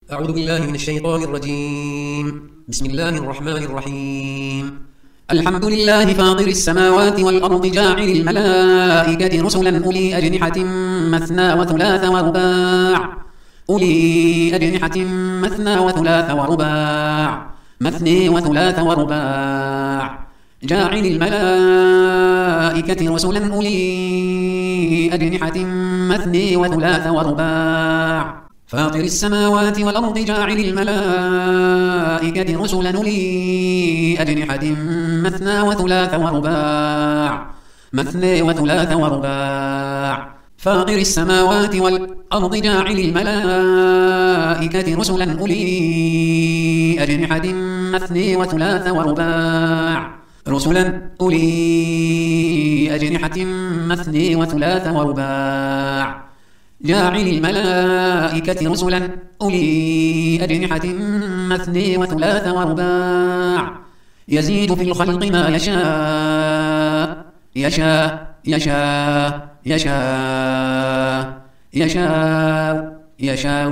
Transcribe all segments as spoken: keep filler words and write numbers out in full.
أعوذ بالله من الشيطان الرجيم. بسم الله الرحمن الرحيم. الحمد لله فاطر السماوات والأرض جاعل الملائكة رسلا أولي أجنحة مثنى وثلاث ورباع أولي أجنحة مثنى وثلاث ورباع مثني وثلاث ورباع جاعل الملائكة رسلا أولي أجنحة مثني وثلاث ورباع فاطر السماوات والأرض جاعل الملائكة رسلا أولي أجنحة مثنى وثلاث ورباع مثني وثلاث ورباع فاطر السماوات والأرض جاعل الملائكة رسلا أولي أجنحة مثني وثلاث ورباع رسلا أولي أجنحة مثني وثلاث ورباع جاعل الملائكة رسلا أولي أجنحة مثني وثلاث ورباع يزيد في الخلق ما يشاء يشاء يشاء يشاء يشاء يشاء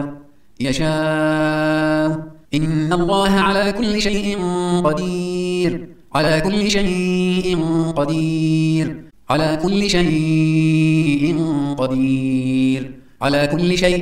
يشاء إن الله على كل شيء قدير على كل شيء قدير على كل شيء قدير على كل شيء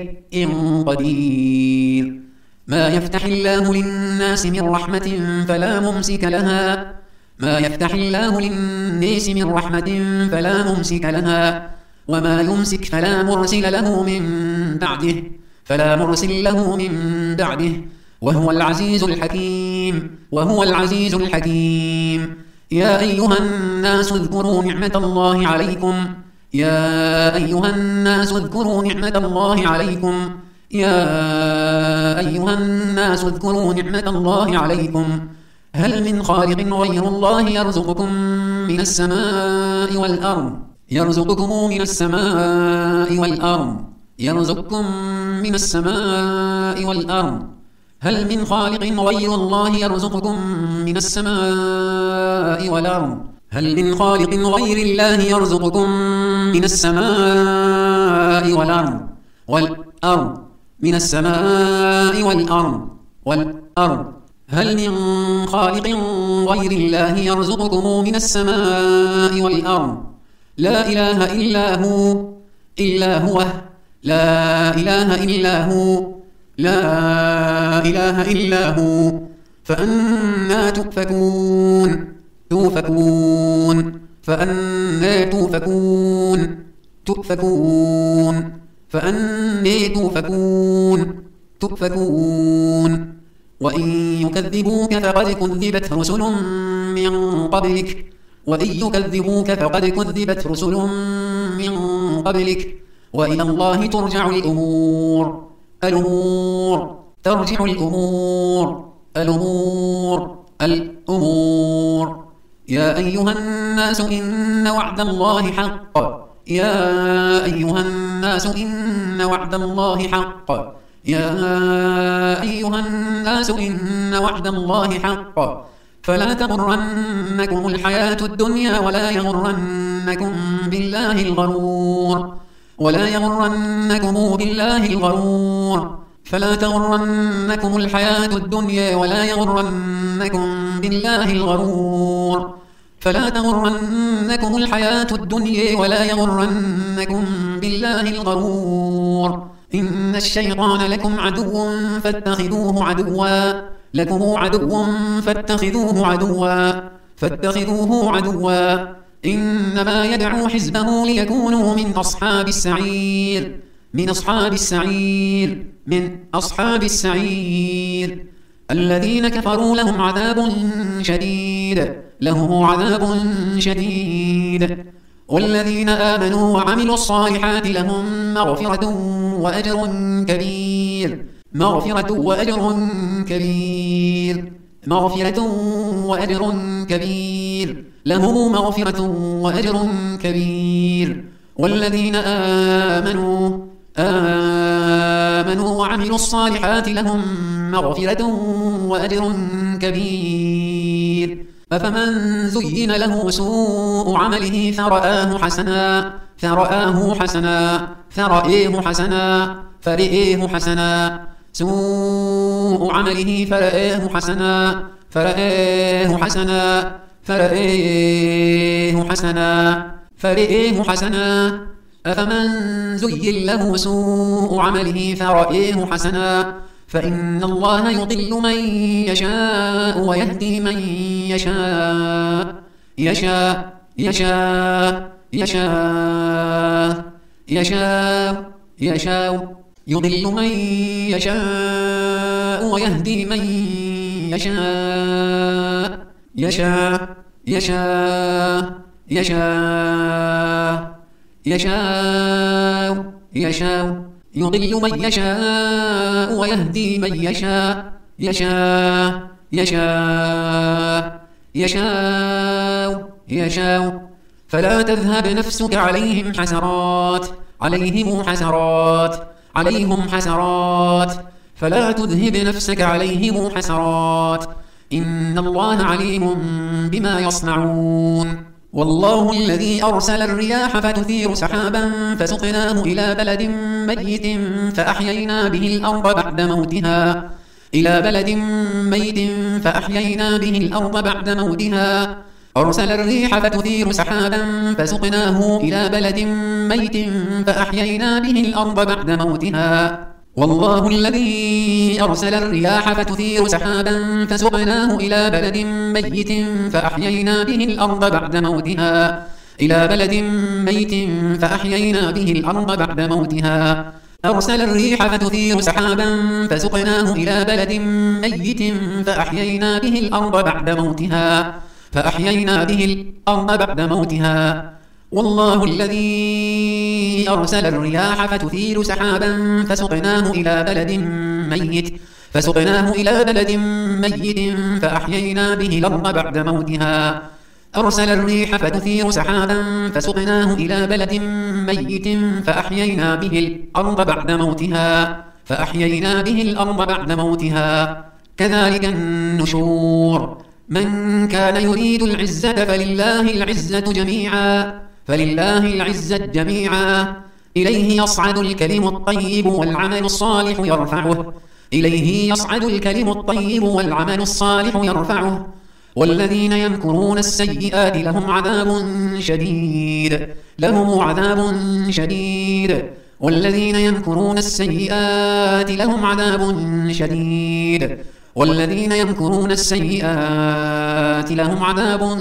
قدير ما يفتح الله للناس من رحمة فلا ممسك لها ما يفتح الله للناس من رحمة فلا ممسك لها وما يمسك فلا مرسل له من بعده فلا مرسل له من بعده وهو العزيز الحكيم وهو العزيز الحكيم يا أيها الناس اذكروا نعمة الله عليكم يا أيها الناس اذكروا نعمة الله عليكم يا أيها الناس اذكروا نعمة الله عليكم هل من خالق غير الله يرزقكم من السماء والأرض يرزقكم من السماء والأرض يرزقكم من السماء والأرض هل من خالق غير الله يرزقكم من السماء والأرض هل من خالق غير الله يرزقكم من السماء والأرض والأرض من السماء والأرض والأرض هل من خالق غير الله يرزقكم من السماء والأرض لا إله إلا هو إلا هو لا إله إلا هو لا إله إلا هو فأنا تؤفكون توفكون فأنا توفكون تؤفكون فأنا توفكون تؤفكون وإن يكذبوك فقد كذبت رسل من قبلك وإن يكذبوك فقد كذبت رسل من قبلك وإلى الله ترجع الأمور الأمور ترجع الأمور الأمور الأمور يا أيها الناس إن وعد الله حق يا أيها الناس إن وعد الله حق يا أيها الناس إن وعد الله حق فلا تغرنكم الحياة الدنيا ولا يغرنكم بالله الغرور ولا يغرنكم بالله الغرور فلا تغرنكم الحياة الدنيا ولا يغرنكم بالله الغرور فلا تغرنكم الحياة الدنيا ولا يغرنكم بالله الغرور إن الشيطان لكم عدو فاتخذوه عدوا لكم عدو فاتخذوه عدوا فاتخذوه عدوا إنما يدعو حزبه ليكونوا من أصحاب السعير من أصحاب السعير من أصحاب السعير الذين كفروا لهم عذاب شديد لهم عذاب شديد والذين آمنوا وعملوا الصالحات لهم مغفرة وأجر كبير مغفرة وأجر كبير مغفرة وأجر كبير لهم مغفرة وأجر كبير والذين آمنوا آمنوا وعملوا الصالحات لهم مغفرة وأجر كبير أفمن زين له سوء عمله فرآه حسنا فرآه حسنا فرآه حسنا فرآه حسنا سوء عمله فرآه حسنا فرآه حسنا فرآه حسنا فرآه حسنا أفمن زين له سوء عمله فرآه حسنا فإن الله يضل من يشاء ويهدي من يشاء يشاء يشاء يشاء يشاء يشاء يضل من يشاء ويهدي من يشاء يشاء يشاء يشاء يشاء يشاء يضل من يشاء ويهدي من يشاء يشاء يشاء يشاء يشاء فلا تذهب نفسك عليهم حسرات عليهم حسرات عليهم حسرات فلا تذهب نفسك عليهم حسرات إن الله عليم بما يصنعون والله الذي أرسل الرياح فتثير سحابا فسقناه إلى بلد ميت فأحيينا به الأرض بعد موتها إلى بلد ميت فأحيينا به الأرض بعد موتها أرسل الريح فتثير سحابا فسقناه إلى بلد ميت فأحيينا به الأرض بعد موتها والله الذي أرسل الرياح فتثير سحابا فسقناه إلى بلد ميت فأحيينا به الأرض بعد موتها إلى بلد ميت فأحيينا به الأرض بعد موتها أرسل الريح فتثير سحابا فسقناه إلى بلد ميت فأحيينا به الأرض بعد موتها فأحيينا به الأرض بعد موتها والله الذي أرسل الرياح فتثير سحابا فسقناه إلى بلد ميت فسقناه إلى بلد ميت فأحيينا به الأرض بعد موتها أرسل الريح فتثير سحابا فسقناه إلى بلد ميت فأحيينا به الأرض بعد موتها فأحيينا به الأرض بعد موتها كذلك النشور من كان يريد العزة فلله العزة جميعا فلله العزة جميعا إليه يصعد الكلم الطيب والعمل الصالح يرفعه إليه يصعد الكلم الطيب والعمل الصالح يرفعه والذين يمكرون السيئات لهم عذاب شديد لهم عذاب شديد والذين يمكرون السيئات لهم عذاب شديد والذين يمكرون السيئات لهم عذاب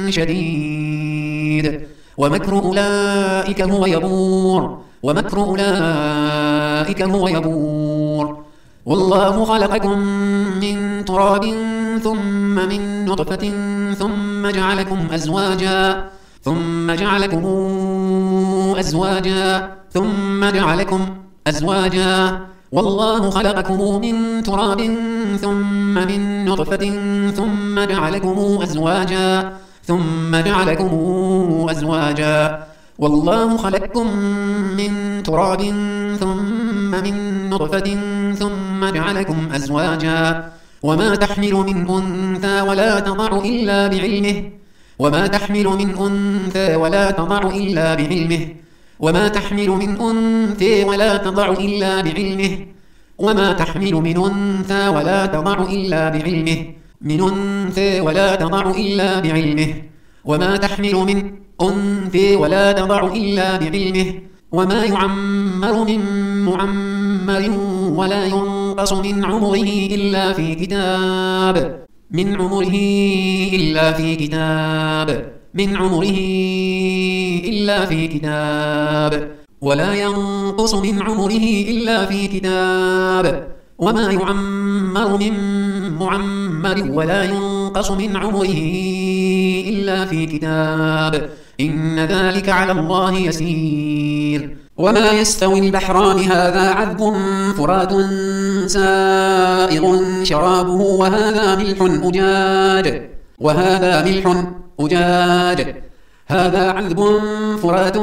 شديد ومكر أولئك هو يبور ومكر أولئك هو يبور والله خلقكم من تراب ثم من نطفة ثم جعلكم أزواجا ثم جعلكم أزواجا ثم جعلكم أزواجا والله خلقكم من تراب ثم من نطفة ثم جعلكم أزواجا ثم جعلكم أزواجا والله خلقكم من تراب ثم من نطفة ثم جعلكم أزواجا وما تحمل من أنثى ولا تضع إلا بعلمه وما تحمل من أنثى ولا تضع إلا بعلمه وما تحمل من أنثى ولا تضع إلا بعلمه وما تحمل من أنثى ولا تضع إلا بعلمه من أنثى ولا تضع إلا بعلمه وما تحمل من أنثى ولا تضع إلا بعلمه وما يعمر من معمر ولا ينقص من عمره إلا في كتاب من عمره إلا في كتاب من عمره إلا في كتاب ولا ينقص من عمره إلا في كتاب وما يعمر من معمر ولا ينقص من عمره إلا في كتاب إن ذلك على الله يسير وما يستوي البحران هذا عذب فرات سائغ شرابه وهذا ملح أجاج وهذا ملح أجاج هذا عذب فرات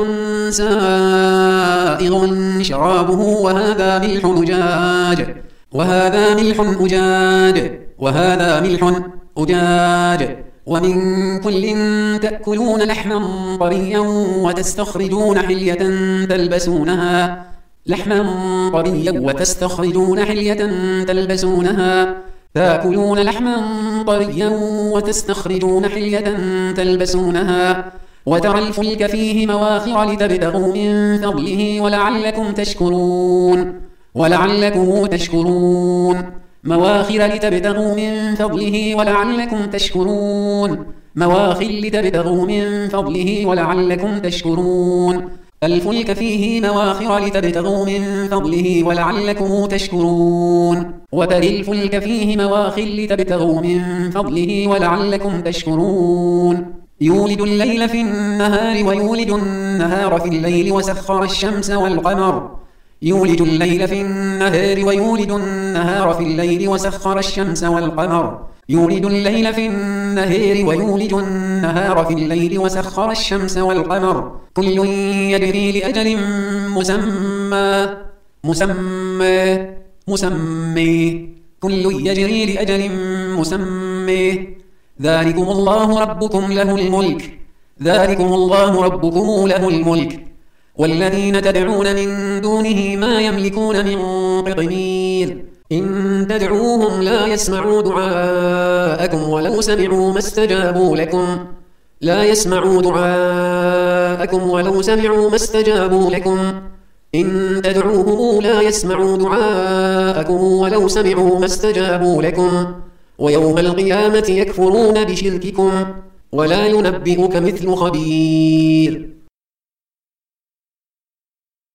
سائغ شرابه وهذا ملح أجاج وهذا ملح أجاج وهذا ملح أجاج ومن كل تأكلون لحما طريا وتستخرجون حلية تلبسونها لحما طريا وتستخرجون حلية تلبسونها تأكلون لحما طريا وتستخرجون حلية تلبسونها وترى الفلك فيه مواخر لتبتغوا من فضله ولعلكم تشكرون ولعلكم تشكرون مواخر لتبتغوا من فضله ولعلكم تشكرون مواخر لتبتغوا من فضله ولعلكم تشكرون الفلك فيه مواخر لتبتغوا من فضله ولعلكم تشكرون وترى الفلك فيه مواخر لتبتغوا من فضله ولعلكم تشكرون يولد الليل في النهار ويولد النهار في الليل وسخر الشمس والقمر يولد الليل في النهار ويولد النهار في الليل وسخر الشمس والقمر يولد الليل في النهار ويولد النهار في الليل وسخر الشمس والقمر كل يجري لأجل مسمى مسمى مسمى كل يجري لأجل مسمى ذلكم الله ربكم له الملك ذلكم الله ربكم له الملك والذين تدعون من دونه ما يملكون من قطمير إن تدعوهم لا يسمعوا دعاءكم ولو سمعوا ما استجابوا لكم لا يسمعوا دعاءكم ولو سمعوا ما استجابوا لكم إن تدعوهم لا يسمعوا دعاءكم ولو سمعوا ما استجابوا لكم ويوم القيامة يكفرون بشرككم ولا ينبئك مثل خبير.